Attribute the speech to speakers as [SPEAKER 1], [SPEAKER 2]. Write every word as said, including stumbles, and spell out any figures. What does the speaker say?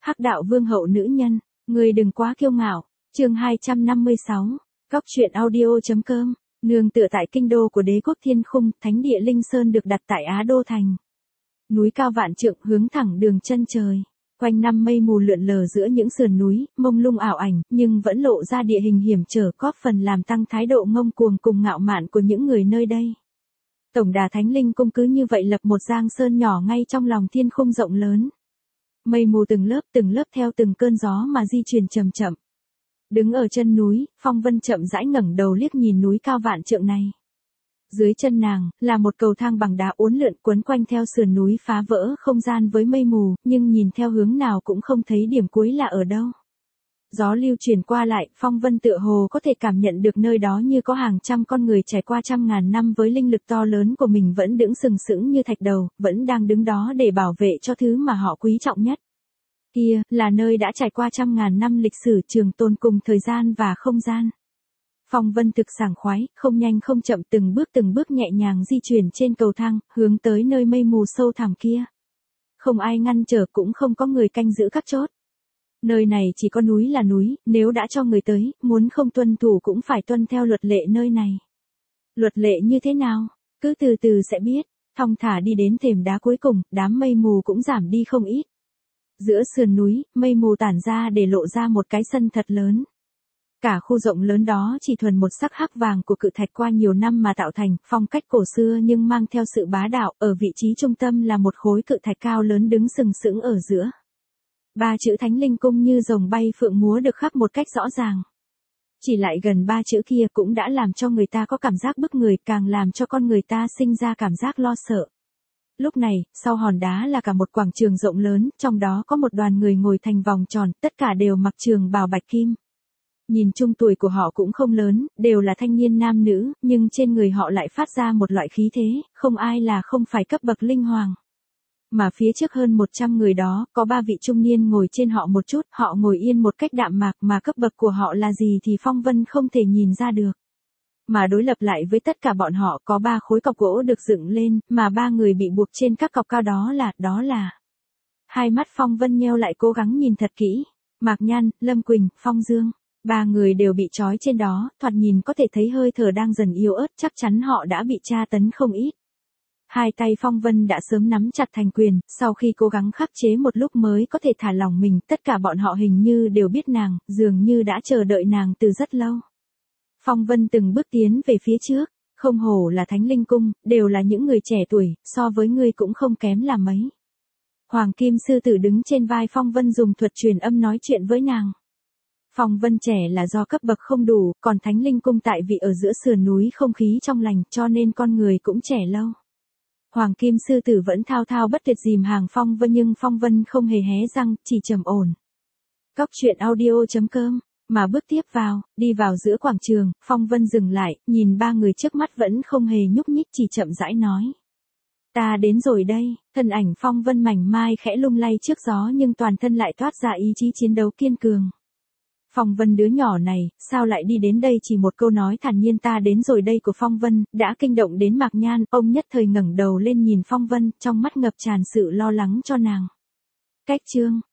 [SPEAKER 1] Hắc đạo vương hậu nữ nhân, người đừng quá kiêu ngạo. Chương hai trăm năm mươi sáu, Góc truyện audio.com. Nương tựa tại kinh đô của đế quốc Thiên Khung, thánh địa Linh Sơn được đặt tại Á Đô thành. Núi cao vạn trượng hướng thẳng đường chân trời. Quanh năm mây mù lượn lờ giữa những sườn núi, mông lung ảo ảnh, nhưng vẫn lộ ra địa hình hiểm trở, góp phần làm tăng thái độ ngông cuồng cùng ngạo mạn của những người nơi đây. Tổng đà Thánh Linh Cung cứ như vậy lập một giang sơn nhỏ ngay trong lòng thiên khung rộng lớn. Mây mù từng lớp từng lớp theo từng cơn gió mà di chuyển chậm chậm. Đứng ở chân núi, Phong Vân chậm rãi ngẩng đầu liếc nhìn núi cao vạn trượng này. Dưới chân nàng, là một cầu thang bằng đá uốn lượn quấn quanh theo sườn núi phá vỡ không gian với mây mù, nhưng nhìn theo hướng nào cũng không thấy điểm cuối là ở đâu. Gió lưu chuyển qua lại, Phong Vân tựa hồ có thể cảm nhận được nơi đó như có hàng trăm con người trải qua trăm ngàn năm với linh lực to lớn của mình vẫn đứng sừng sững như thạch đầu, vẫn đang đứng đó để bảo vệ cho thứ mà họ quý trọng nhất. Kia, là nơi đã trải qua trăm ngàn năm lịch sử trường tồn cùng thời gian và không gian. Phong Vân thực sảng khoái, không nhanh không chậm từng bước từng bước nhẹ nhàng di chuyển trên cầu thang, hướng tới nơi mây mù sâu thẳm kia. Không ai ngăn trở cũng không có người canh giữ các chốt. Nơi này chỉ có núi là núi, nếu đã cho người tới, muốn không tuân thủ cũng phải tuân theo luật lệ nơi này. Luật lệ như thế nào? Cứ từ từ sẽ biết. Thong thả đi đến thềm đá cuối cùng, đám mây mù cũng giảm đi không ít. Giữa sườn núi, mây mù tản ra để lộ ra một cái sân thật lớn. Cả khu rộng lớn đó chỉ thuần một sắc hắc vàng của cự thạch qua nhiều năm mà tạo thành, phong cách cổ xưa nhưng mang theo sự bá đạo, ở vị trí trung tâm là một khối cự thạch cao lớn đứng sừng sững ở giữa. Ba chữ Thánh Linh Cung như rồng bay phượng múa được khắc một cách rõ ràng. Chỉ lại gần ba chữ kia cũng đã làm cho người ta có cảm giác bức người, càng làm cho con người ta sinh ra cảm giác lo sợ. Lúc này, sau hòn đá là cả một quảng trường rộng lớn, trong đó có một đoàn người ngồi thành vòng tròn, tất cả đều mặc trường bào bạch kim. Nhìn chung tuổi của họ cũng không lớn, đều là thanh niên nam nữ, nhưng trên người họ lại phát ra một loại khí thế, không ai là không phải cấp bậc linh hoàng. Mà phía trước hơn một trăm người đó, có ba vị trung niên ngồi trên họ một chút, họ ngồi yên một cách đạm mạc mà cấp bậc của họ là gì thì Phong Vân không thể nhìn ra được. Mà đối lập lại với tất cả bọn họ có ba khối cọc gỗ được dựng lên, mà ba người bị buộc trên các cọc cao đó là, đó là. Hai mắt Phong Vân nheo lại cố gắng nhìn thật kỹ. Mạc Nhan, Lâm Quỳnh, Phong Dương. Ba người đều bị trói trên đó, thoạt nhìn có thể thấy hơi thở đang dần yếu ớt, chắc chắn họ đã bị tra tấn không ít. Hai tay Phong Vân đã sớm nắm chặt thành quyền, sau khi cố gắng khắc chế một lúc mới có thể thả lỏng mình, tất cả bọn họ hình như đều biết nàng, dường như đã chờ đợi nàng từ rất lâu. Phong Vân từng bước tiến về phía trước, không hổ là Thánh Linh Cung, đều là những người trẻ tuổi, so với ngươi cũng không kém là mấy. Hoàng Kim Sư Tử đứng trên vai Phong Vân dùng thuật truyền âm nói chuyện với nàng. Phong Vân trẻ là do cấp bậc không đủ, còn Thánh Linh Cung tại vì ở giữa sườn núi không khí trong lành cho nên con người cũng trẻ lâu. Hoàng Kim Sư Tử vẫn thao thao bất tuyệt dìm hàng Phong Vân nhưng Phong Vân không hề hé răng, chỉ trầm ổn. Góc truyện audio.com, mà bước tiếp vào, đi vào giữa quảng trường, Phong Vân dừng lại, nhìn ba người trước mắt vẫn không hề nhúc nhích chỉ chậm rãi nói. Ta đến rồi đây, thân ảnh Phong Vân mảnh mai khẽ lung lay trước gió nhưng toàn thân lại toát ra ý chí chiến đấu kiên cường. Phong Vân đứa nhỏ này, sao lại đi đến đây chỉ một câu nói thản nhiên ta đến rồi đây của Phong Vân, đã kinh động đến Mạc Nhan, ông nhất thời ngẩng đầu lên nhìn Phong Vân, trong mắt ngập tràn sự lo lắng cho nàng. Cách chương,